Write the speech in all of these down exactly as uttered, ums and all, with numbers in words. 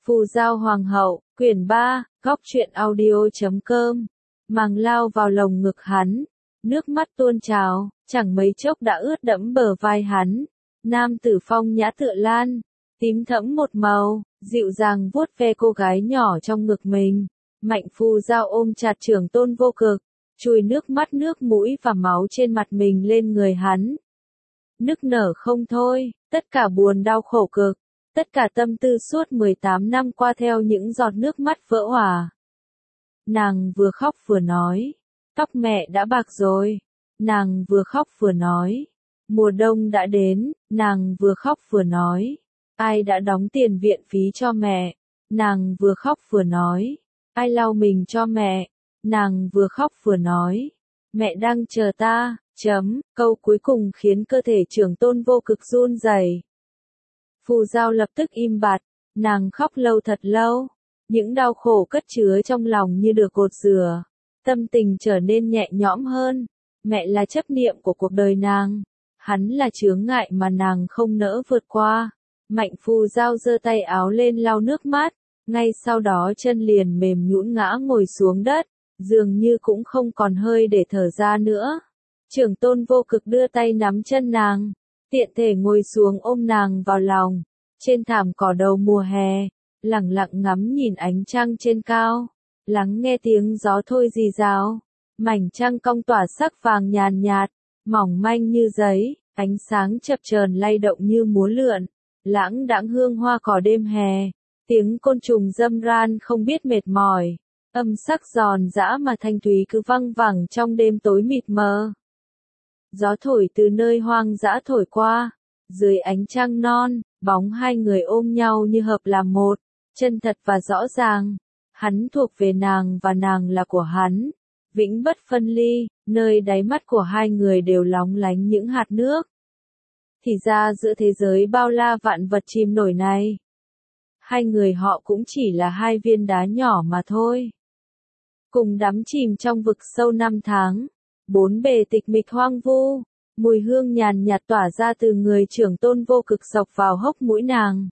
Phù Giao Hoàng hậu, quyển ba, góc truyện audio chấm com. Màng lao vào lồng ngực hắn, nước mắt tuôn trào, chẳng mấy chốc đã ướt đẫm bờ vai hắn. Nam tử phong nhã tựa lan, tím thẫm một màu, dịu dàng vuốt ve cô gái nhỏ trong ngực mình. Mạnh Phù Giao ôm chặt Trưởng Tôn Vô Cực, chùi nước mắt nước mũi và máu trên mặt mình lên người hắn. Nức nở không thôi, tất cả buồn đau khổ cực, tất cả tâm tư suốt mười tám năm qua theo những giọt nước mắt vỡ hòa. Nàng vừa khóc vừa nói, tóc mẹ đã bạc rồi. Nàng vừa khóc vừa nói, mùa đông đã đến. Nàng vừa khóc vừa nói, ai đã đóng tiền viện phí cho mẹ. Nàng vừa khóc vừa nói, ai lau mình cho mẹ. Nàng vừa khóc vừa nói, mẹ đang chờ ta. Chấm, câu cuối cùng khiến cơ thể Trưởng Tôn Vô Cực run rẩy. Phù Giao lập tức im bặt, nàng khóc lâu thật lâu, những đau khổ cất chứa trong lòng như được gột rửa, tâm tình trở nên nhẹ nhõm hơn. Mẹ là chấp niệm của cuộc đời nàng, hắn là chướng ngại mà nàng không nỡ vượt qua. Mạnh Phù Giao giơ tay áo lên lau nước mắt, ngay sau đó chân liền mềm nhũn ngã ngồi xuống đất, dường như cũng không còn hơi để thở ra nữa. Trưởng Tôn Vô Cực đưa tay nắm chân nàng, tiện thể ngồi xuống ôm nàng vào lòng, trên thảm cỏ đầu mùa hè, lặng lặng ngắm nhìn ánh trăng trên cao, lắng nghe tiếng gió thôi rì rào. Mảnh trăng cong tỏa sắc vàng nhàn nhạt, mỏng manh như giấy, ánh sáng chập chờn lay động như múa lượn, lãng đãng hương hoa cỏ đêm hè, tiếng côn trùng râm ran không biết mệt mỏi, âm sắc giòn giã mà thanh thúy cứ văng vẳng trong đêm tối mịt mờ. Gió thổi từ nơi hoang dã thổi qua, dưới ánh trăng non, bóng hai người ôm nhau như hợp làm một, chân thật và rõ ràng. Hắn thuộc về nàng và nàng là của hắn, vĩnh bất phân ly, nơi đáy mắt của hai người đều lóng lánh những hạt nước. Thì ra giữa thế giới bao la vạn vật chìm nổi này, hai người họ cũng chỉ là hai viên đá nhỏ mà thôi. Cùng đắm chìm trong vực sâu năm tháng. Bốn bề tịch mịch hoang vu, mùi hương nhàn nhạt tỏa ra từ người Trưởng Tôn Vô Cực xộc vào hốc mũi nàng.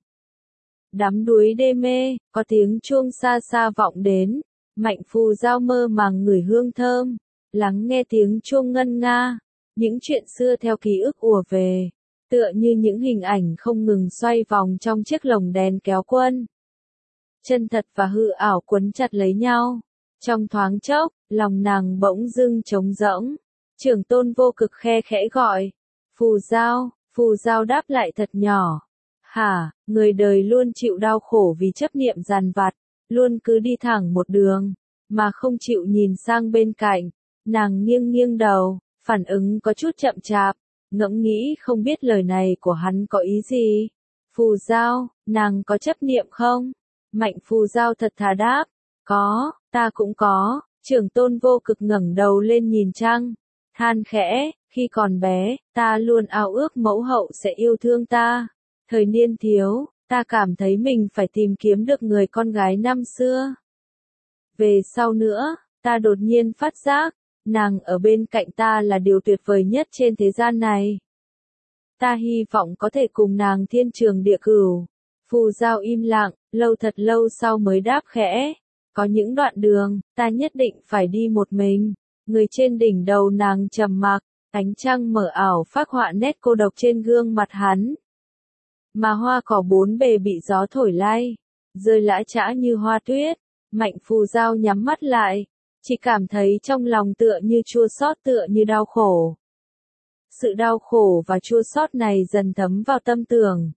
Đắm đuối đê mê, có tiếng chuông xa xa vọng đến, Mạnh Phù Giao mơ màng ngửi hương thơm, lắng nghe tiếng chuông ngân nga, những chuyện xưa theo ký ức ùa về, tựa như những hình ảnh không ngừng xoay vòng trong chiếc lồng đèn kéo quân. Chân thật và hư ảo quấn chặt lấy nhau. Trong thoáng chốc, lòng nàng bỗng dưng trống rỗng. Trưởng Tôn Vô Cực khe khẽ gọi, Phù Giao. Phù Giao đáp lại thật nhỏ, hả, người đời luôn chịu đau khổ vì chấp niệm dằn vặt, luôn cứ đi thẳng một đường, mà không chịu nhìn sang bên cạnh. Nàng nghiêng nghiêng đầu, phản ứng có chút chậm chạp, ngẫm nghĩ không biết lời này của hắn có ý gì. Phù Giao, nàng có chấp niệm không? Mạnh Phù Giao thật thà đáp, có, ta cũng có. Trưởng Tôn Vô Cực ngẩng đầu lên nhìn trăng, than khẽ, khi còn bé, ta luôn ao ước mẫu hậu sẽ yêu thương ta. Thời niên thiếu, ta cảm thấy mình phải tìm kiếm được người con gái năm xưa. Về sau nữa, ta đột nhiên phát giác, nàng ở bên cạnh ta là điều tuyệt vời nhất trên thế gian này. Ta hy vọng có thể cùng nàng thiên trường địa cửu. Phù Giao im lặng, lâu thật lâu sau mới đáp khẽ. Có những đoạn đường, ta nhất định phải đi một mình. Người trên đỉnh đầu nàng trầm mặc, ánh trăng mở ảo phác họa nét cô độc trên gương mặt hắn. Mà hoa cỏ bốn bề bị gió thổi lay, rơi lã chã như hoa tuyết. Mạnh Phù Giao nhắm mắt lại, chỉ cảm thấy trong lòng tựa như chua xót, tựa như đau khổ. Sự đau khổ và chua xót này dần thấm vào tâm tưởng.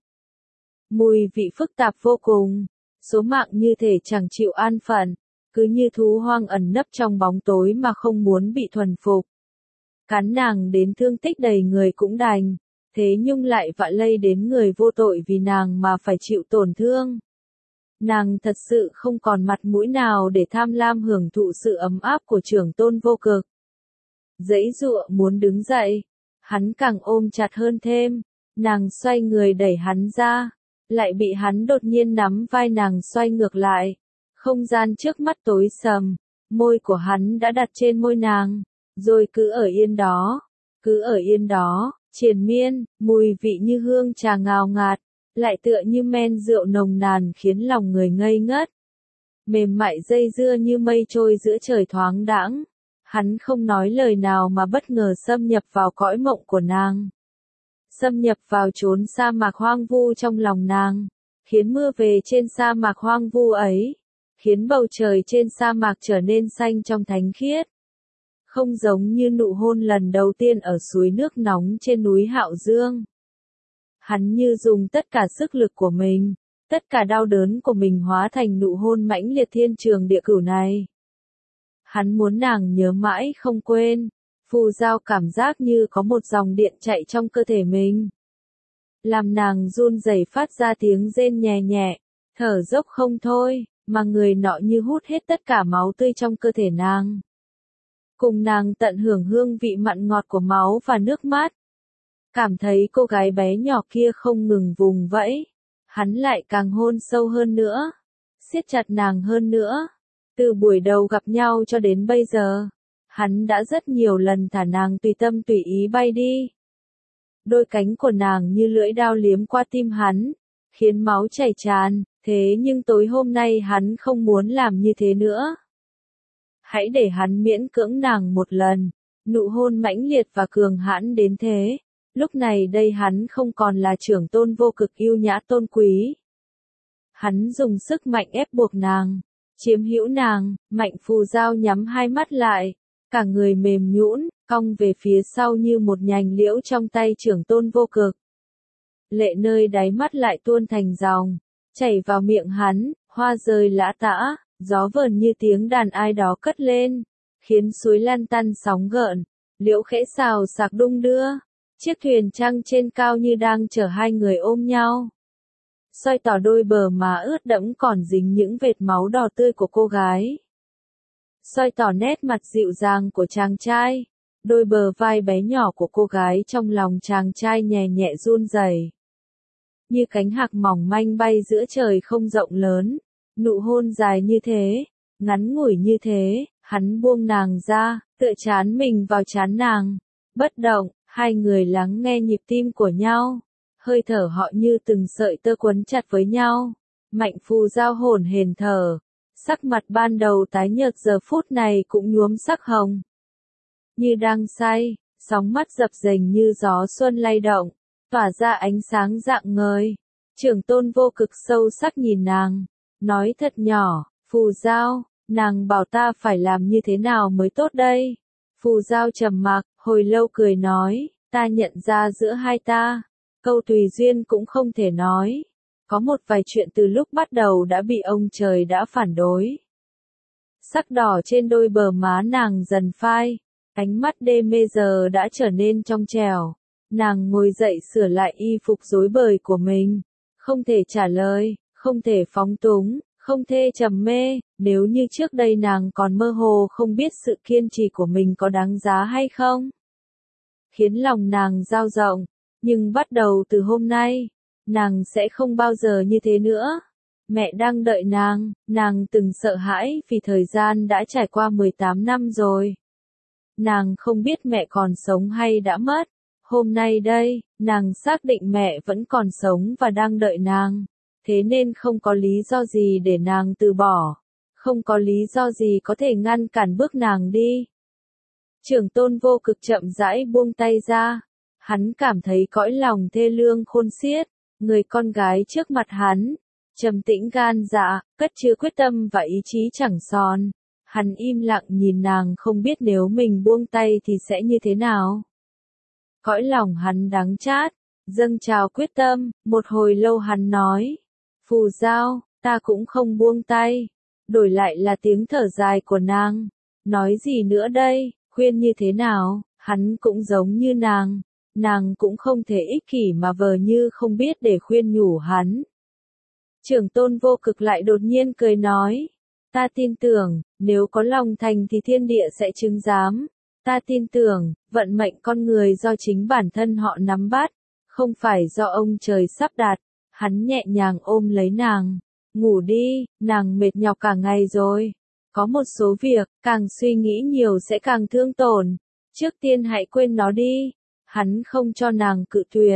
Mùi vị phức tạp vô cùng. Số mạng như thể chẳng chịu an phận, cứ như thú hoang ẩn nấp trong bóng tối mà không muốn bị thuần phục. Cắn nàng đến thương tích đầy người cũng đành, thế nhưng lại vạ lây đến người vô tội vì nàng mà phải chịu tổn thương. Nàng thật sự không còn mặt mũi nào để tham lam hưởng thụ sự ấm áp của Trưởng Tôn Vô Cực. Giãy giụa muốn đứng dậy, hắn càng ôm chặt hơn thêm, nàng xoay người đẩy hắn ra. Lại bị hắn đột nhiên nắm vai nàng xoay ngược lại. Không gian trước mắt tối sầm, môi của hắn đã đặt trên môi nàng, rồi cứ ở yên đó, cứ ở yên đó, triền miên, mùi vị như hương trà ngào ngạt, lại tựa như men rượu nồng nàn khiến lòng người ngây ngất. Mềm mại dây dưa như mây trôi giữa trời thoáng đãng. Hắn không nói lời nào mà bất ngờ xâm nhập vào cõi mộng của nàng. Xâm nhập vào chốn sa mạc hoang vu trong lòng nàng, khiến mưa về trên sa mạc hoang vu ấy, khiến bầu trời trên sa mạc trở nên xanh trong thánh khiết. Không giống như nụ hôn lần đầu tiên ở suối nước nóng trên núi Hạo Dương. Hắn như dùng tất cả sức lực của mình, tất cả đau đớn của mình hóa thành nụ hôn mãnh liệt thiên trường địa cửu này. Hắn muốn nàng nhớ mãi không quên. Phù Giao cảm giác như có một dòng điện chạy trong cơ thể mình. Làm nàng run rẩy phát ra tiếng rên nhẹ nhẹ, thở dốc không thôi, mà người nọ như hút hết tất cả máu tươi trong cơ thể nàng. Cùng nàng tận hưởng hương vị mặn ngọt của máu và nước mắt. Cảm thấy cô gái bé nhỏ kia không ngừng vùng vẫy. Hắn lại càng hôn sâu hơn nữa, siết chặt nàng hơn nữa. Từ buổi đầu gặp nhau cho đến bây giờ, hắn đã rất nhiều lần thả nàng tùy tâm tùy ý bay đi. Đôi cánh của nàng như lưỡi dao liếm qua tim hắn, khiến máu chảy tràn, thế nhưng tối hôm nay hắn không muốn làm như thế nữa. Hãy để hắn miễn cưỡng nàng một lần, nụ hôn mãnh liệt và cường hãn đến thế. Lúc này đây hắn không còn là trưởng tôn vô cực yêu nhã tôn quý. Hắn dùng sức mạnh ép buộc nàng, chiếm hữu nàng. Mạnh Phù Giao nhắm hai mắt lại, cả người mềm nhũn, cong về phía sau như một nhành liễu trong tay trưởng tôn vô cực. Lệ nơi đáy mắt lại tuôn thành dòng, chảy vào miệng hắn, hoa rơi lã tã, gió vờn như tiếng đàn ai đó cất lên, khiến suối lăn tăn sóng gợn, liễu khẽ xào xạc đung đưa. Chiếc thuyền trăng trên cao như đang chở hai người ôm nhau. Soi tỏ đôi bờ má ướt đẫm còn dính những vệt máu đỏ tươi của cô gái. Soi tỏ nét mặt dịu dàng của chàng trai. Đôi bờ vai bé nhỏ của cô gái trong lòng chàng trai nhẹ nhẹ run rẩy. Như cánh hạc mỏng manh bay giữa trời không rộng lớn. Nụ hôn dài như thế, ngắn ngủi như thế, hắn buông nàng ra, tựa chán mình vào chán nàng. Bất động. Hai người lắng nghe nhịp tim của nhau, hơi thở họ như từng sợi tơ quấn chặt với nhau. Mạnh Phù Giao hổn hển thở, sắc mặt ban đầu tái nhợt giờ phút này cũng nhuốm sắc hồng. Như đang say, sóng mắt dập dềnh như gió xuân lay động, tỏa ra ánh sáng rạng ngời. Trưởng tôn vô cực sâu sắc nhìn nàng, nói thật nhỏ, Phù Giao, nàng bảo ta phải làm như thế nào mới tốt đây? Phù Giao trầm mặc, hồi lâu cười nói, ta nhận ra giữa hai ta, câu tùy duyên cũng không thể nói. Có một vài chuyện từ lúc bắt đầu đã bị ông trời đã phản đối. Sắc đỏ trên đôi bờ má nàng dần phai, ánh mắt đê mê giờ đã trở nên trong trẻo. Nàng ngồi dậy sửa lại y phục rối bời của mình, không thể trả lời, không thể phóng túng. Không thể trầm mê, nếu như trước đây nàng còn mơ hồ không biết sự kiên trì của mình có đáng giá hay không. Khiến lòng nàng dao rộng, nhưng bắt đầu từ hôm nay, nàng sẽ không bao giờ như thế nữa. Mẹ đang đợi nàng, nàng từng sợ hãi vì thời gian đã trải qua mười tám năm rồi. Nàng không biết mẹ còn sống hay đã mất. Hôm nay đây, nàng xác định mẹ vẫn còn sống và đang đợi nàng. Thế nên không có lý do gì để nàng từ bỏ, không có lý do gì có thể ngăn cản bước nàng đi. Trưởng tôn vô cực chậm rãi buông tay ra, hắn cảm thấy cõi lòng thê lương khôn xiết, người con gái trước mặt hắn, trầm tĩnh gan dạ, cất chứa quyết tâm và ý chí chẳng son. Hắn im lặng nhìn nàng không biết nếu mình buông tay thì sẽ như thế nào. Cõi lòng hắn đắng chát, dâng trào quyết tâm, một hồi lâu hắn nói. Phù Giao, ta cũng không buông tay. Đổi lại là tiếng thở dài của nàng. Nói gì nữa đây, khuyên như thế nào, hắn cũng giống như nàng. Nàng cũng không thể ích kỷ mà vờ như không biết để khuyên nhủ hắn. Trưởng tôn vô cực lại đột nhiên cười nói. Ta tin tưởng, nếu có lòng thành thì thiên địa sẽ chứng giám. Ta tin tưởng, vận mệnh con người do chính bản thân họ nắm bắt, không phải do ông trời sắp đặt. Hắn nhẹ nhàng ôm lấy nàng. Ngủ đi, nàng mệt nhọc cả ngày rồi. Có một số việc, càng suy nghĩ nhiều sẽ càng thương tổn. Trước tiên hãy quên nó đi. Hắn không cho nàng cự tuyệt.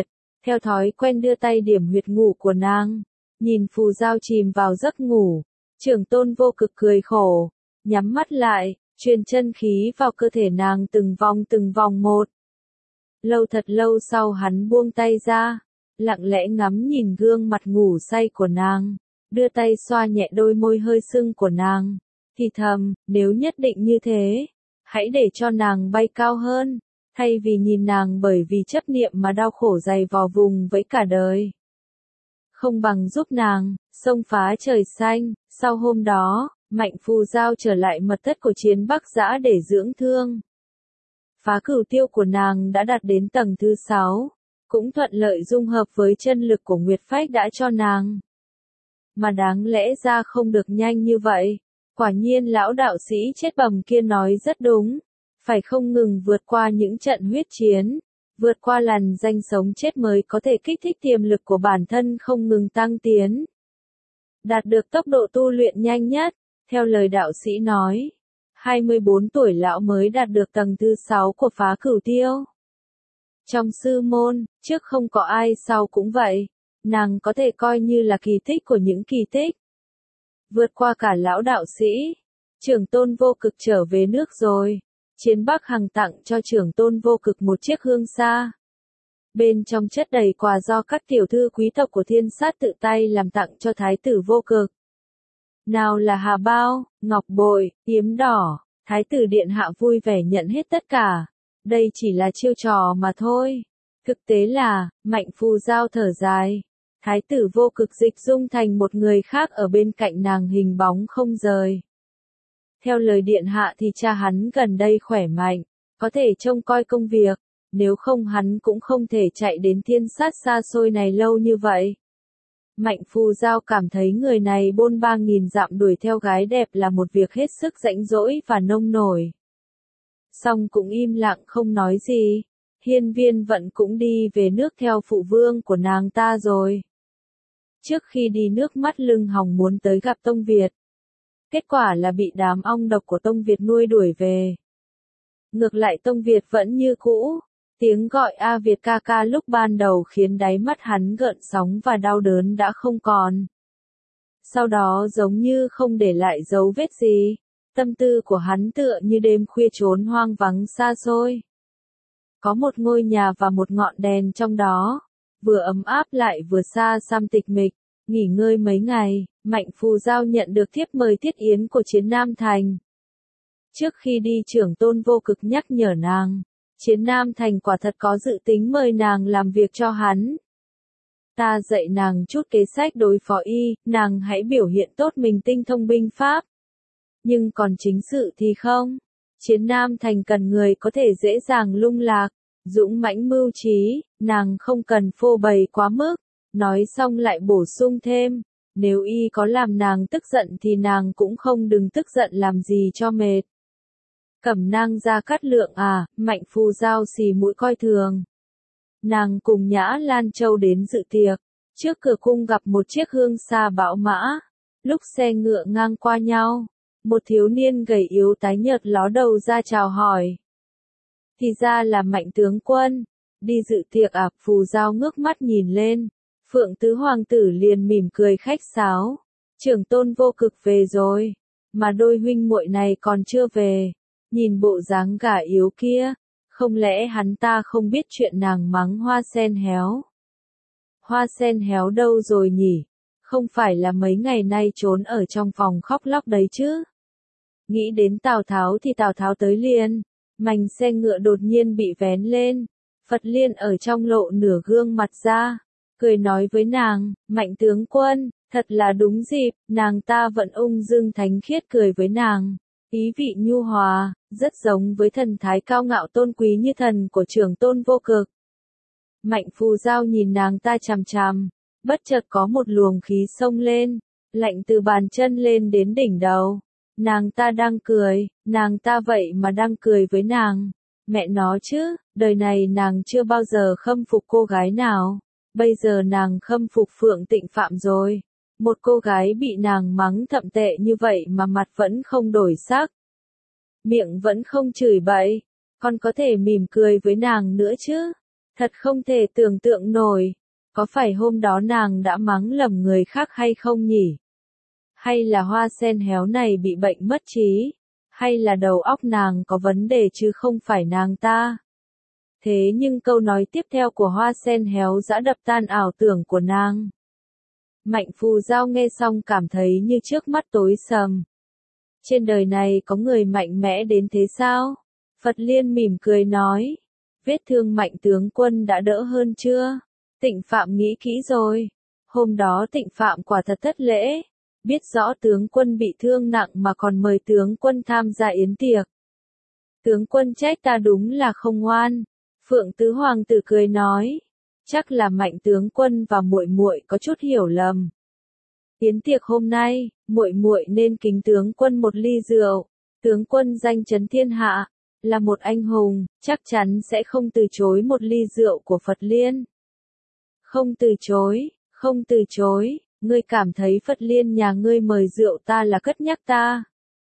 theo thói quen đưa tay điểm huyệt ngủ của nàng. Nhìn phù giao chìm vào giấc ngủ, Trưởng Tôn Vô Cực cười khổ, nhắm mắt lại, truyền chân khí vào cơ thể nàng từng vòng từng vòng một. Lâu thật lâu sau hắn buông tay ra, lặng lẽ ngắm nhìn gương mặt ngủ say của nàng, đưa tay xoa nhẹ đôi môi hơi sưng của nàng, thì thầm, nếu nhất định như thế, hãy để cho nàng bay cao hơn, thay vì nhìn nàng bởi vì chấp niệm mà đau khổ dày vò vùng với cả đời. Không bằng giúp nàng, xông phá trời xanh. Sau hôm đó, Mạnh Phù Giao trở lại mật thất của Chiến Bắc Giã để dưỡng thương. Phá cửu tiêu của nàng đã đạt đến tầng thứ sáu, cũng thuận lợi dung hợp với chân lực của Nguyệt Phách đã cho nàng. Mà đáng lẽ ra không được nhanh như vậy, quả nhiên lão đạo sĩ chết bầm kia nói rất đúng, phải không ngừng vượt qua những trận huyết chiến, vượt qua lằn danh sống chết mới có thể kích thích tiềm lực của bản thân không ngừng tăng tiến. Đạt được tốc độ tu luyện nhanh nhất, theo lời đạo sĩ nói, hai mươi bốn tuổi lão mới đạt được tầng thứ sáu của phá cửu tiêu. Trong sư môn, trước không có ai sau cũng vậy, nàng có thể coi như là kỳ tích của những kỳ tích. Vượt qua cả lão đạo sĩ, Trưởng Tôn Vô Cực trở về nước rồi. Chiến Bắc Hằng tặng cho Trưởng Tôn Vô Cực một chiếc hương sa. Bên trong chất đầy quà do các tiểu thư quý tộc của Thiên Sát tự tay làm tặng cho Thái tử Vô Cực. Nào là hà bao, ngọc bội, yếm đỏ, Thái tử điện hạ vui vẻ nhận hết tất cả. Đây chỉ là chiêu trò mà thôi. Thực tế là, Mạnh Phù Giao thở dài. Thái tử Vô Cực dịch dung thành một người khác ở bên cạnh nàng hình bóng không rời. Theo lời điện hạ thì cha hắn gần đây khỏe mạnh, có thể trông coi công việc, nếu không hắn cũng không thể chạy đến Thiên Sát xa xôi này lâu như vậy. Mạnh Phù Giao cảm thấy người này bôn ba nghìn dặm đuổi theo gái đẹp là một việc hết sức rãnh rỗi và nông nổi. Song cũng im lặng không nói gì, Hiên Viên Vận cũng đi về nước theo phụ vương của nàng ta rồi. Trước khi đi nước mắt lưng hòng muốn tới gặp Tông Việt. Kết quả là bị đám ong độc của Tông Việt nuôi đuổi về. Ngược lại Tông Việt vẫn như cũ, tiếng gọi A Việt ca ca lúc ban đầu khiến đáy mắt hắn gợn sóng và đau đớn đã không còn. Sau đó giống như không để lại dấu vết gì, tâm tư của hắn tựa như đêm khuya trốn hoang vắng xa xôi. Có một ngôi nhà và một ngọn đèn trong đó, vừa ấm áp lại vừa xa xăm tịch mịch. Nghỉ ngơi mấy ngày, Mạnh Phù Giao nhận được thiếp mời tiết yến của Chiến Nam Thành. Trước khi đi Trưởng Tôn Vô Cực nhắc nhở nàng, Chiến Nam Thành quả thật có dự tính mời nàng làm việc cho hắn. Ta dạy nàng chút kế sách đối phó y, nàng hãy biểu hiện tốt mình tinh thông binh pháp. Nhưng còn chính sự thì không. Chiến Nam Thành cần người có thể dễ dàng lung lạc, dũng mãnh mưu trí, nàng không cần phô bày quá mức. Nói xong lại bổ sung thêm, nếu y có làm nàng tức giận thì nàng cũng không đừng tức giận làm gì cho mệt. Cẩm nang Gia Cát Lượng à, Mạnh Phù Giao xì mũi coi thường. Nàng cùng Nhã Lan Châu đến dự tiệc, trước cửa cung gặp một chiếc hương xa bão mã, lúc xe ngựa ngang qua nhau, một thiếu niên gầy yếu tái nhợt ló đầu ra chào hỏi. Thì ra là Mạnh tướng quân, đi dự tiệc à, Phù Giao ngước mắt nhìn lên. Phượng Tứ Hoàng tử liền mỉm cười khách sáo, Trưởng Tôn Vô Cực về rồi, mà đôi huynh muội này còn chưa về, nhìn bộ dáng gả yếu kia, không lẽ hắn ta không biết chuyện nàng mắng Hoa Sen héo. Hoa Sen héo đâu rồi nhỉ, không phải là mấy ngày nay trốn ở trong phòng khóc lóc đấy chứ. Nghĩ đến Tào Tháo thì Tào Tháo tới liền, mành xe ngựa đột nhiên bị vén lên, Phật Liên ở trong lộ nửa gương mặt ra. Cười nói với nàng, Mạnh tướng quân, thật là đúng dịp, nàng ta vẫn ung dung thánh khiết cười với nàng. Ý vị nhu hòa, rất giống với thần thái cao ngạo tôn quý như thần của Trưởng Tôn Vô Cực. Mạnh Phù Giao nhìn nàng ta chằm chằm, bất chợt có một luồng khí xông lên, lạnh từ bàn chân lên đến đỉnh đầu. Nàng ta đang cười, nàng ta vậy mà đang cười với nàng. Mẹ nó chứ, đời này nàng chưa bao giờ khâm phục cô gái nào. Bây giờ nàng khâm phục Phượng Tịnh Phạm rồi. Một cô gái bị nàng mắng thậm tệ như vậy mà mặt vẫn không đổi sắc. Miệng vẫn không chửi bậy. Còn có thể mỉm cười với nàng nữa chứ. Thật không thể tưởng tượng nổi. Có phải hôm đó nàng đã mắng lầm người khác hay không nhỉ? Hay là hoa sen héo này bị bệnh mất trí? Hay là đầu óc nàng có vấn đề chứ không phải nàng ta? Thế nhưng câu nói tiếp theo của hoa sen héo đã đập tan ảo tưởng của nàng. Mạnh Phù Giao nghe xong cảm thấy như trước mắt tối sầm. Trên đời này có người mạnh mẽ đến thế sao? Phật Liên mỉm cười nói. Vết thương Mạnh tướng quân đã đỡ hơn chưa? Tịnh Phạm nghĩ kỹ rồi. Hôm đó Tịnh Phạm quả thật thất lễ. Biết rõ tướng quân bị thương nặng mà còn mời tướng quân tham gia yến tiệc. Tướng quân trách ta đúng là không ngoan. Phượng Tứ Hoàng tử cười nói. Chắc là Mạnh tướng quân và muội muội có chút hiểu lầm. Yến tiệc hôm nay, muội muội nên kính tướng quân một ly rượu. Tướng quân danh chấn thiên hạ, là một anh hùng, chắc chắn sẽ không từ chối một ly rượu của Phật Liên. Không từ chối, không từ chối, ngươi cảm thấy Phật Liên nhà ngươi mời rượu ta là cất nhắc ta.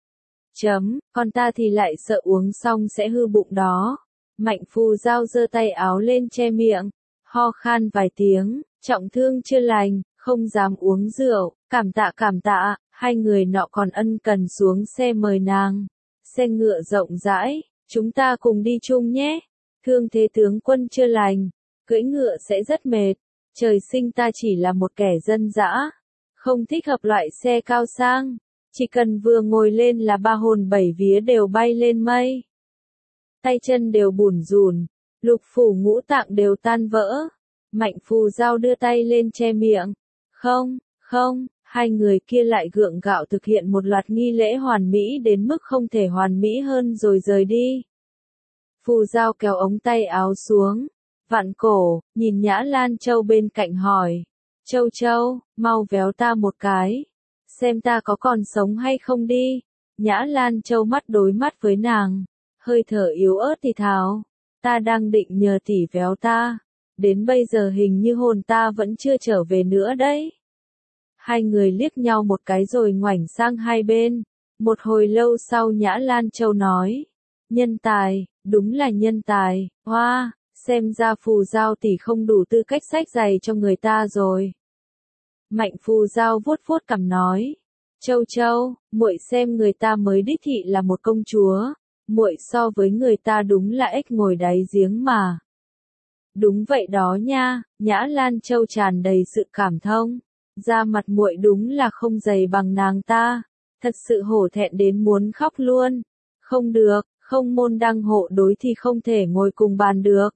Chấm, còn ta thì lại sợ uống xong sẽ hư bụng đó. Mạnh Phù Giao giơ tay áo lên che miệng, ho khan vài tiếng, trọng thương chưa lành, không dám uống rượu, cảm tạ cảm tạ, hai người nọ còn ân cần xuống xe mời nàng. Xe ngựa rộng rãi, chúng ta cùng đi chung nhé. Thương thế tướng quân chưa lành, cưỡi ngựa sẽ rất mệt. Trời sinh ta chỉ là một kẻ dân dã, không thích hợp loại xe cao sang. Chỉ cần vừa ngồi lên là ba hồn bảy vía đều bay lên mây. Tay chân đều bủn rủn, lục phủ ngũ tạng đều tan vỡ. Mạnh Phù Giao đưa tay lên che miệng. Không, không, hai người kia lại gượng gạo thực hiện một loạt nghi lễ hoàn mỹ đến mức không thể hoàn mỹ hơn rồi rời đi. Phù Giao kéo ống tay áo xuống, vặn cổ, nhìn Nhã Lan Châu bên cạnh hỏi. Châu Châu, mau véo ta một cái. Xem ta có còn sống hay không đi. Nhã Lan Châu mắt đối mắt với nàng. Hơi thở yếu ớt thì thào. Ta đang định nhờ tỷ véo ta. Đến bây giờ hình như hồn ta vẫn chưa trở về nữa đấy. Hai người liếc nhau một cái rồi ngoảnh sang hai bên. Một hồi lâu sau Nhã Lan Châu nói. Nhân tài, đúng là nhân tài, hoa, xem ra Phù Giao tỷ không đủ tư cách xách giày cho người ta rồi. Mạnh Phù Giao vuốt vuốt cằm nói. Châu Châu, muội xem người ta mới đích thị là một công chúa. Muội so với người ta đúng là ếch ngồi đáy giếng mà. Đúng vậy đó nha, Nhã Lan Châu tràn đầy sự cảm thông. Da mặt muội đúng là không dày bằng nàng ta. Thật sự hổ thẹn đến muốn khóc luôn. Không được, không môn đăng hộ đối thì không thể ngồi cùng bàn được.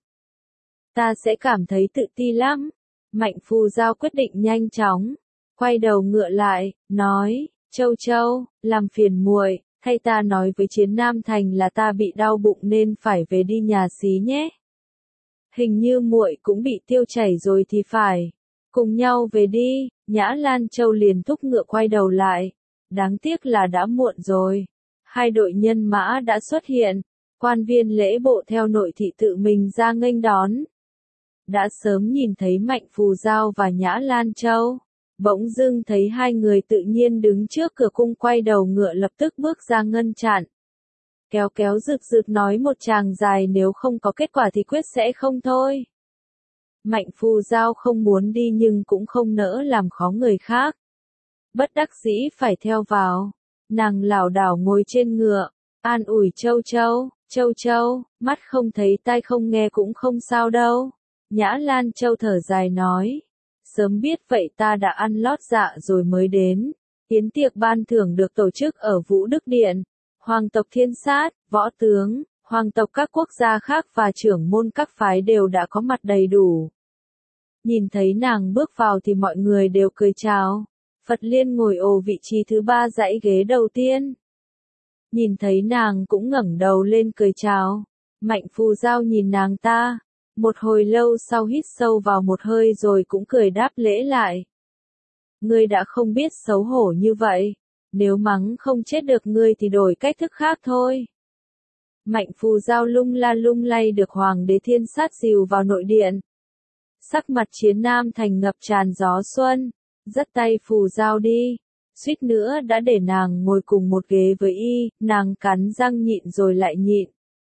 Ta sẽ cảm thấy tự ti lắm. Mạnh Phù Giao quyết định nhanh chóng. Quay đầu ngựa lại, nói, Châu Châu, làm phiền muội, thay ta nói với Chiến Nam Thành là ta bị đau bụng nên phải về đi nhà xí nhé. Hình như muội cũng bị tiêu chảy rồi thì phải. Cùng nhau về đi. Nhã Lan Châu liền thúc ngựa quay đầu lại. Đáng tiếc là đã muộn rồi. Hai đội nhân mã đã xuất hiện. Quan viên lễ bộ theo nội thị tự mình ra nghênh đón. Đã sớm nhìn thấy Mạnh Phù Giao và Nhã Lan Châu. Bỗng dưng thấy hai người tự nhiên đứng trước cửa cung, quay đầu ngựa lập tức bước ra ngăn chặn. Kéo kéo rực rực nói một tràng dài, nếu không có kết quả thì quyết sẽ không thôi. Mạnh Phù Giao không muốn đi nhưng cũng không nỡ làm khó người khác. Bất đắc dĩ phải theo vào. Nàng lảo đảo ngồi trên ngựa, an ủi Châu Châu, Châu Châu, mắt không thấy tai không nghe cũng không sao đâu. Nhã Lan Châu thở dài nói. Sớm biết vậy ta đã ăn lót dạ rồi mới đến. Yến tiệc ban thưởng được tổ chức ở Vũ Đức Điện. Hoàng tộc Thiên Sát, võ tướng, hoàng tộc các quốc gia khác và trưởng môn các phái đều đã có mặt đầy đủ. Nhìn thấy nàng bước vào thì mọi người đều cười chào. Phật Liên ngồi ồ vị trí thứ ba dãy ghế đầu tiên. Nhìn thấy nàng cũng ngẩng đầu lên cười chào. Mạnh Phù Giao nhìn nàng ta. Một hồi lâu sau hít sâu vào một hơi rồi cũng cười đáp lễ lại. Ngươi đã không biết xấu hổ như vậy. Nếu mắng không chết được ngươi thì đổi cách thức khác thôi. Mạnh Phù Giao lung la lung lay được Hoàng đế Thiên Sát dìu vào nội điện. Sắc mặt Chiến Nam Thành ngập tràn gió xuân. Dắt tay Phù Giao đi. Suýt nữa đã để nàng ngồi cùng một ghế với y. Nàng cắn răng nhịn rồi lại nhịn.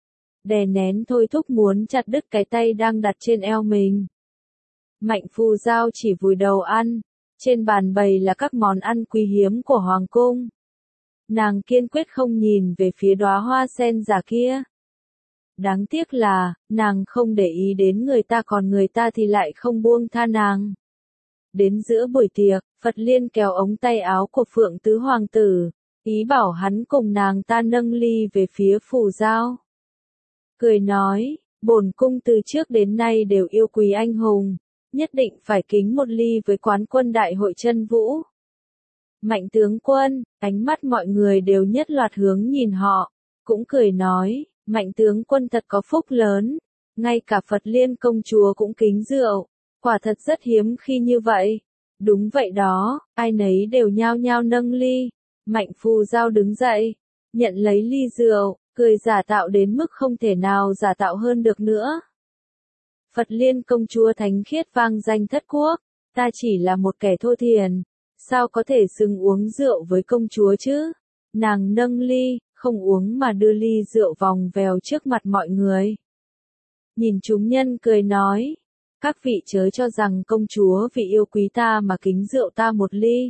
đè nén thôi thúc muốn chặt đứt cái tay đang đặt trên eo mình. Mạnh Phù Giao chỉ vùi đầu ăn, trên bàn bày là các món ăn quý hiếm của hoàng cung. Nàng kiên quyết không nhìn về phía đóa hoa sen giả kia. Đáng tiếc là, nàng không để ý đến người ta còn người ta thì lại không buông tha nàng. Đến giữa buổi tiệc, Phật Liên kéo ống tay áo của Phượng Tứ Hoàng tử, ý bảo hắn cùng nàng ta nâng ly về phía Phù Giao. Cười nói, bổn cung từ trước đến nay đều yêu quý anh hùng, nhất định phải kính một ly với quán quân đại hội Chân Vũ. Mạnh tướng quân, ánh mắt mọi người đều nhất loạt hướng nhìn họ, cũng cười nói, Mạnh tướng quân thật có phúc lớn, ngay cả Phật Liên công chúa cũng kính rượu, quả thật rất hiếm khi như vậy. Đúng vậy đó, ai nấy đều nhao nhao nâng ly. Mạnh Phù Giao đứng dậy, nhận lấy ly rượu, cười giả tạo đến mức không thể nào giả tạo hơn được nữa. Phật Liên công chúa thánh khiết vang danh thất quốc, ta chỉ là một kẻ thô thiền, sao có thể xứng uống rượu với công chúa chứ? Nàng nâng ly, không uống mà đưa ly rượu vòng vèo trước mặt mọi người. Nhìn chúng nhân cười nói, các vị chớ cho rằng công chúa vì yêu quý ta mà kính rượu ta một ly.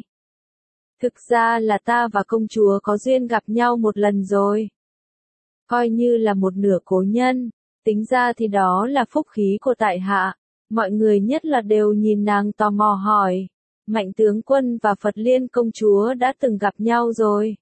Thực ra là ta và công chúa có duyên gặp nhau một lần rồi. Coi như là một nửa cố nhân, tính ra thì đó là phúc khí của tại hạ. Mọi người nhất là đều nhìn nàng tò mò hỏi, Mạnh tướng quân và Phật Liên công chúa đã từng gặp nhau rồi.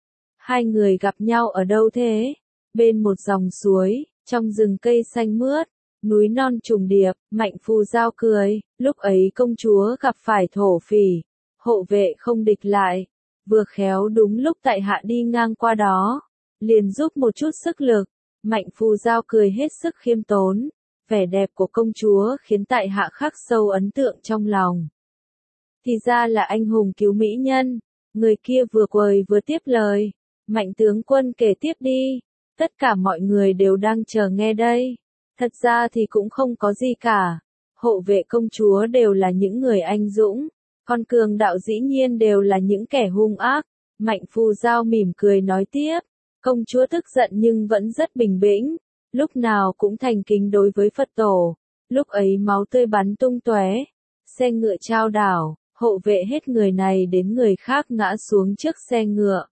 Hai người gặp nhau ở đâu thế? Bên một dòng suối, trong rừng cây xanh mướt, núi non trùng điệp. Mạnh Phù Giao cười, lúc ấy công chúa gặp phải thổ phỉ, hộ vệ không địch lại, vừa khéo đúng lúc tại hạ đi ngang qua đó, liền giúp một chút sức lực. Mạnh Phù Giao cười hết sức khiêm tốn, vẻ đẹp của công chúa khiến tại hạ khắc sâu ấn tượng trong lòng. Thì ra là anh hùng cứu mỹ nhân. Người kia vừa quầy vừa tiếp lời, Mạnh tướng quân kể tiếp đi, tất cả mọi người đều đang chờ nghe đây. Thật ra thì cũng không có gì cả, hộ vệ công chúa đều là những người anh dũng, còn cường đạo dĩ nhiên đều là những kẻ hung ác. Mạnh Phù Giao mỉm cười nói tiếp, công chúa tức giận nhưng vẫn rất bình tĩnh, lúc nào cũng thành kính đối với Phật tổ. Lúc ấy máu tươi bắn tung tóe, xe ngựa chao đảo, hộ vệ hết người này đến người khác ngã xuống trước xe ngựa.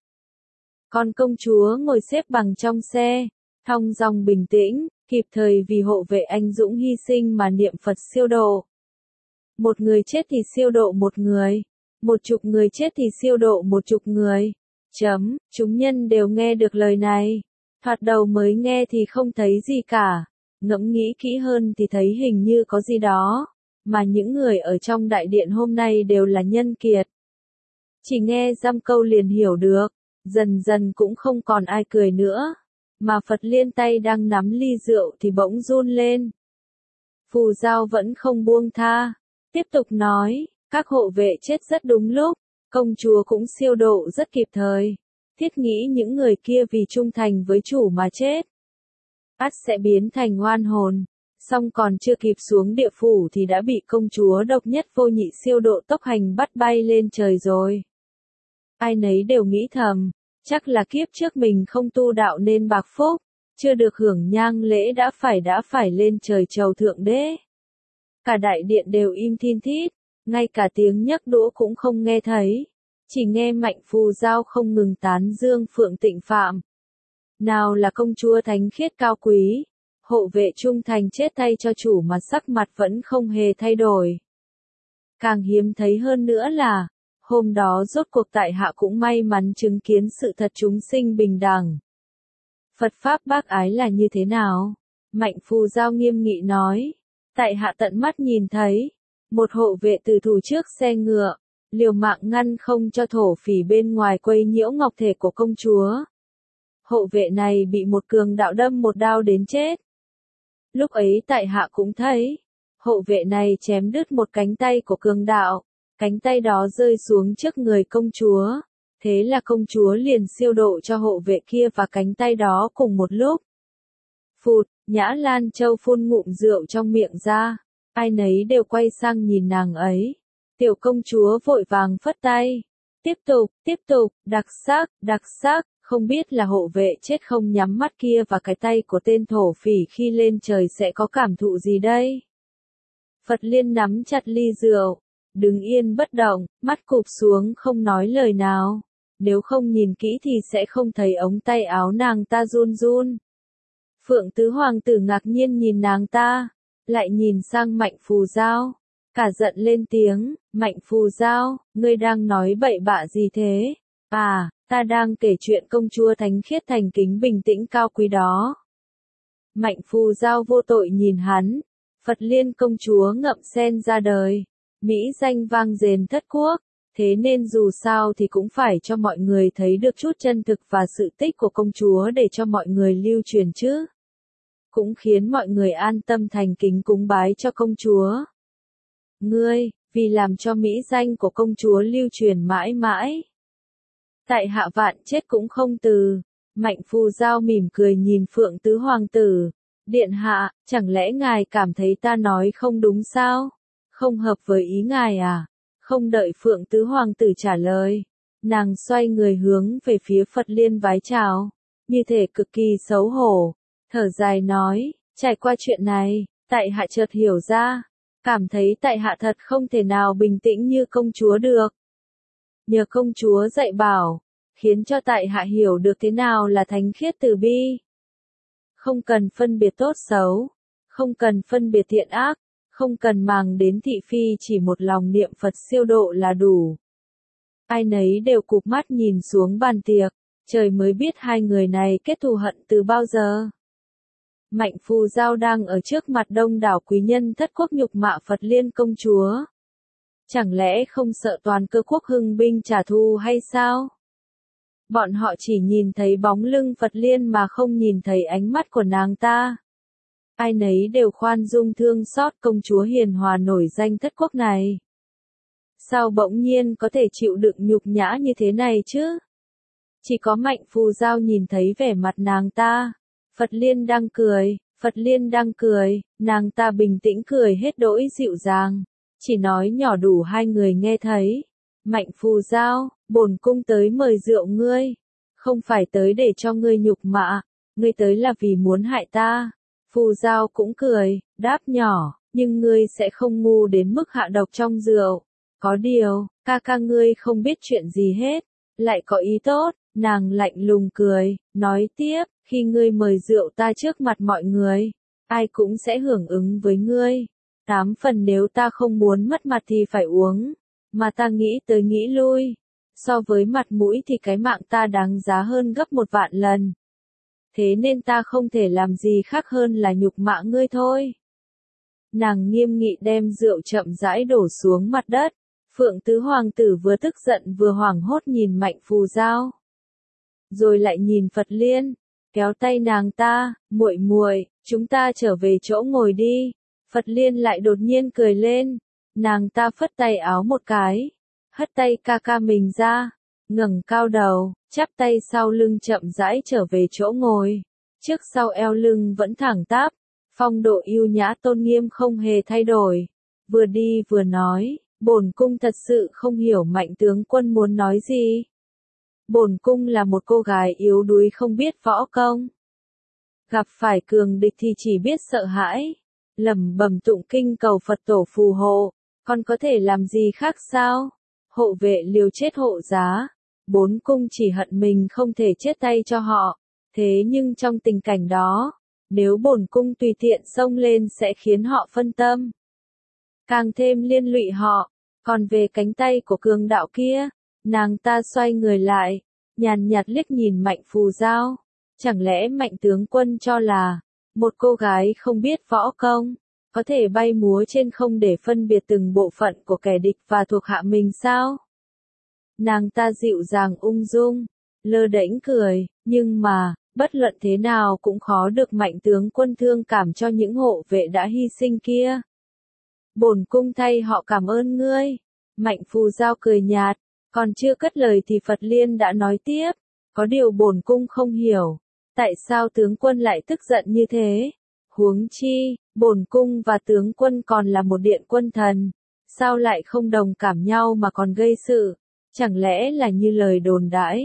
Còn công chúa ngồi xếp bằng trong xe, thong dong bình tĩnh, kịp thời vì hộ vệ anh dũng hy sinh mà niệm Phật siêu độ. Một người chết thì siêu độ một người, một chục người chết thì siêu độ một chục người. Chấm, chúng nhân đều nghe được lời này. Thoạt đầu mới nghe thì không thấy gì cả, ngẫm nghĩ kỹ hơn thì thấy hình như có gì đó, mà những người ở trong đại điện hôm nay đều là nhân kiệt. Chỉ nghe dăm câu liền hiểu được, dần dần cũng không còn ai cười nữa, mà Phật Liên tay đang nắm ly rượu thì bỗng run lên. Phù Giao vẫn không buông tha, tiếp tục nói, các hộ vệ chết rất đúng lúc, công chúa cũng siêu độ rất kịp thời. Thiết nghĩ những người kia vì trung thành với chủ mà chết, ắt sẽ biến thành oan hồn, song còn chưa kịp xuống địa phủ thì đã bị công chúa độc nhất vô nhị siêu độ tốc hành bắt bay lên trời rồi. Ai nấy đều nghĩ thầm, chắc là kiếp trước mình không tu đạo nên bạc phúc, chưa được hưởng nhang lễ đã phải đã phải lên trời chầu thượng đế. Cả đại điện đều im thin thít, ngay cả tiếng nhấc đũa cũng không nghe thấy. Chỉ nghe Mạnh Phù Giao không ngừng tán dương Phượng Tịnh Phạm. Nào là công chúa thánh khiết cao quý, hộ vệ trung thành chết thay cho chủ mà sắc mặt vẫn không hề thay đổi. Càng hiếm thấy hơn nữa là, hôm đó rốt cuộc tại hạ cũng may mắn chứng kiến sự thật chúng sinh bình đẳng. Phật Pháp bác ái là như thế nào? Mạnh Phù Giao nghiêm nghị nói, tại hạ tận mắt nhìn thấy, một hộ vệ từ thủ trước xe ngựa, liều mạng ngăn không cho thổ phỉ bên ngoài quấy nhiễu ngọc thể của công chúa. Hộ vệ này bị một cường đạo đâm một đao đến chết. Lúc ấy tại hạ cũng thấy, hộ vệ này chém đứt một cánh tay của cường đạo, cánh tay đó rơi xuống trước người công chúa. Thế là công chúa liền siêu độ cho hộ vệ kia và cánh tay đó cùng một lúc. Phụt, Nhã Lan Châu phun ngụm rượu trong miệng ra, ai nấy đều quay sang nhìn nàng ấy. Tiểu công chúa vội vàng phất tay. Tiếp tục, tiếp tục, đặc sắc, đặc sắc, Không biết là hộ vệ chết không nhắm mắt kia và cái tay của tên thổ phỉ khi lên trời sẽ có cảm thụ gì đây? Phật Liên nắm chặt ly rượu, đứng yên bất động, mắt cụp xuống không nói lời nào. Nếu không nhìn kỹ thì sẽ không thấy ống tay áo nàng ta run run. Phượng tứ hoàng tử ngạc nhiên nhìn nàng ta, lại nhìn sang Mạnh Phù Giao, cả giận lên tiếng, Mạnh Phù Giao, ngươi đang nói bậy bạ gì thế? À, ta đang kể chuyện công chúa thánh khiết thành kính bình tĩnh cao quý đó. Mạnh Phù Giao vô tội nhìn hắn, Phật Liên công chúa ngậm sen ra đời, mỹ danh vang dền thất quốc, thế nên dù sao thì cũng phải cho mọi người thấy được chút chân thực và sự tích của công chúa để cho mọi người lưu truyền chứ. Cũng khiến mọi người an tâm thành kính cúng bái cho công chúa. Ngươi, vì làm cho mỹ danh của công chúa lưu truyền mãi mãi. Tại hạ vạn chết cũng không từ. Mạnh Phù Giao mỉm cười nhìn Phượng tứ hoàng tử. Điện hạ, chẳng lẽ ngài cảm thấy ta nói không đúng sao? Không hợp với ý ngài à? Không đợi Phượng tứ hoàng tử trả lời. Nàng xoay người hướng về phía Phật Liên vái chào. Như thể cực kỳ xấu hổ. Thở dài nói, trải qua chuyện này, tại hạ chợt hiểu ra. Cảm thấy tại hạ thật không thể nào bình tĩnh như công chúa được. Nhờ công chúa dạy bảo, khiến cho tại hạ hiểu được thế nào là thánh khiết từ bi. Không cần phân biệt tốt xấu, không cần phân biệt thiện ác, không cần màng đến thị phi, chỉ một lòng niệm Phật siêu độ là đủ. Ai nấy đều cụp mắt nhìn xuống bàn tiệc, trời mới biết hai người này kết thù hận từ bao giờ. Mạnh Phù Giao đang ở trước mặt đông đảo quý nhân thất quốc nhục mạ Phật Liên công chúa. Chẳng lẽ không sợ toàn cơ quốc hưng binh trả thù hay sao? Bọn họ chỉ nhìn thấy bóng lưng Phật Liên mà không nhìn thấy ánh mắt của nàng ta. Ai nấy đều khoan dung thương xót công chúa hiền hòa nổi danh thất quốc này. Sao bỗng nhiên có thể chịu đựng nhục nhã như thế này chứ? Chỉ có Mạnh Phù Giao nhìn thấy vẻ mặt nàng ta. Phật Liên đang cười, Phật Liên đang cười, nàng ta bình tĩnh cười hết đỗi dịu dàng. Chỉ nói nhỏ đủ hai người nghe thấy. Mạnh Phù Giao, bổn cung tới mời rượu ngươi. Không phải tới để cho ngươi nhục mạ, ngươi tới là vì muốn hại ta. Phù Giao cũng cười, đáp nhỏ, nhưng ngươi sẽ không ngu đến mức hạ độc trong rượu. Có điều, ca ca ngươi không biết chuyện gì hết, lại có ý tốt. Nàng lạnh lùng cười, nói tiếp, khi ngươi mời rượu ta trước mặt mọi người, ai cũng sẽ hưởng ứng với ngươi. Tám phần nếu ta không muốn mất mặt thì phải uống, mà ta nghĩ tới nghĩ lui. So với mặt mũi thì cái mạng ta đáng giá hơn gấp một vạn lần. Thế nên ta không thể làm gì khác hơn là nhục mạ ngươi thôi. Nàng nghiêm nghị đem rượu chậm rãi đổ xuống mặt đất. Phượng tứ hoàng tử vừa tức giận vừa hoảng hốt nhìn Mạnh Phù Giao. Rồi lại nhìn Phật Liên, kéo tay nàng ta, muội muội, chúng ta trở về chỗ ngồi đi. Phật Liên lại đột nhiên cười lên, nàng ta phất tay áo một cái, hất tay ca ca mình ra, ngẩng cao đầu, chắp tay sau lưng chậm rãi trở về chỗ ngồi. Trước sau eo lưng vẫn thẳng tắp, phong độ yêu nhã tôn nghiêm không hề thay đổi. Vừa đi vừa nói, bổn cung thật sự không hiểu Mạnh tướng quân muốn nói gì. Bổn cung là một cô gái yếu đuối không biết võ công. Gặp phải cường địch thì chỉ biết sợ hãi, lẩm bẩm tụng kinh cầu Phật tổ phù hộ, còn có thể làm gì khác sao? Hộ vệ liều chết hộ giá, bốn cung chỉ hận mình không thể chết tay cho họ, thế nhưng trong tình cảnh đó, nếu bổn cung tùy tiện xông lên sẽ khiến họ phân tâm, càng thêm liên lụy họ. Còn về cánh tay của cường đạo kia, nàng ta xoay người lại, nhàn nhạt liếc nhìn Mạnh Phù Giao. Chẳng lẽ Mạnh tướng quân cho là, một cô gái không biết võ công, có thể bay múa trên không để phân biệt từng bộ phận của kẻ địch và thuộc hạ mình sao? Nàng ta dịu dàng ung dung, lơ đễnh cười, nhưng mà, bất luận thế nào cũng khó được Mạnh tướng quân thương cảm cho những hộ vệ đã hy sinh kia. Bổn cung thay họ cảm ơn ngươi. Mạnh Phù Giao cười nhạt, còn chưa cất lời thì Phật Liên đã nói tiếp, có điều bổn cung không hiểu, tại sao tướng quân lại tức giận như thế? Huống chi, bổn cung và tướng quân còn là một điện quân thần, sao lại không đồng cảm nhau mà còn gây sự? Chẳng lẽ là như lời đồn đãi,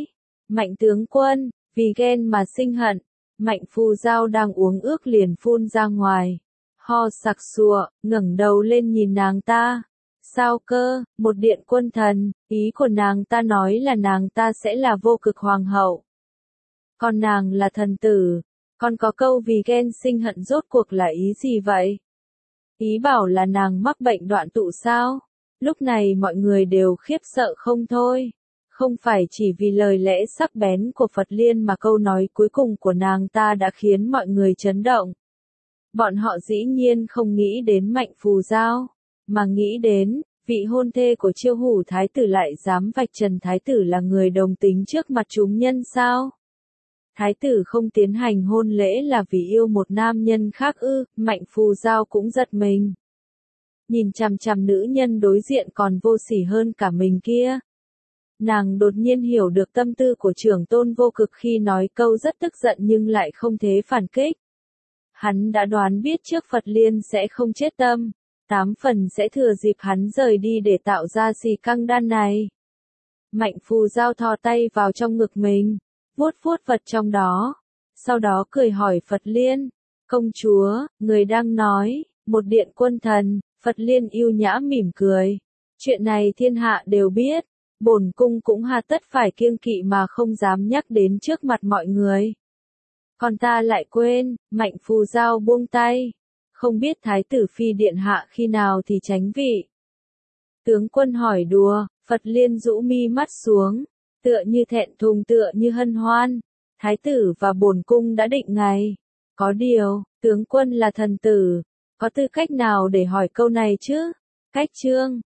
Mạnh tướng quân, vì ghen mà sinh hận. Mạnh Phù Giao đang uống ước liền phun ra ngoài. Ho sặc sụa, ngẩng đầu lên nhìn nàng ta. Sao cơ, một điện quân thần, ý của nàng ta nói là nàng ta sẽ là vô cực hoàng hậu. Còn nàng là thần tử, còn có câu vì ghen sinh hận rốt cuộc là ý gì vậy? Ý bảo là nàng mắc bệnh đoạn tụ sao? Lúc này mọi người đều khiếp sợ không thôi. Không phải chỉ vì lời lẽ sắc bén của Phật Liên mà câu nói cuối cùng của nàng ta đã khiến mọi người chấn động. Bọn họ dĩ nhiên không nghĩ đến Mạnh Phù Giao, mà nghĩ đến, vị hôn thê của Chiêu Hủ Thái tử lại dám vạch trần Thái tử là người đồng tính trước mặt chúng nhân sao? Thái tử không tiến hành hôn lễ là vì yêu một nam nhân khác ư? Mạnh Phù Giao cũng giật mình. Nhìn chằm chằm nữ nhân đối diện còn vô sỉ hơn cả mình kia. Nàng đột nhiên hiểu được tâm tư của trưởng tôn vô cực khi nói câu rất tức giận nhưng lại không thế phản kích. Hắn đã đoán biết trước Phật Liên sẽ không chết tâm, tám phần sẽ thừa dịp hắn rời đi để tạo ra xì căng đan này. Mạnh Phù Giao thò tay vào trong ngực mình, vuốt vuốt vật trong đó, sau đó cười hỏi Phật Liên, công chúa, người đang nói, một điện quân thần. Phật Liên yêu nhã mỉm cười, chuyện này thiên hạ đều biết, bổn cung cũng hà tất phải kiêng kỵ mà không dám nhắc đến trước mặt mọi người. Còn ta lại quên, Mạnh Phù Giao buông tay, không biết Thái tử Phi điện hạ khi nào thì tránh vị. Tướng quân hỏi đùa, Phật Liên rũ mi mắt xuống, tựa như thẹn thùng tựa như hân hoan, Thái tử và bổn cung đã định ngày. Có điều, tướng quân là thần tử, có tư cách nào để hỏi câu này chứ? Cách chương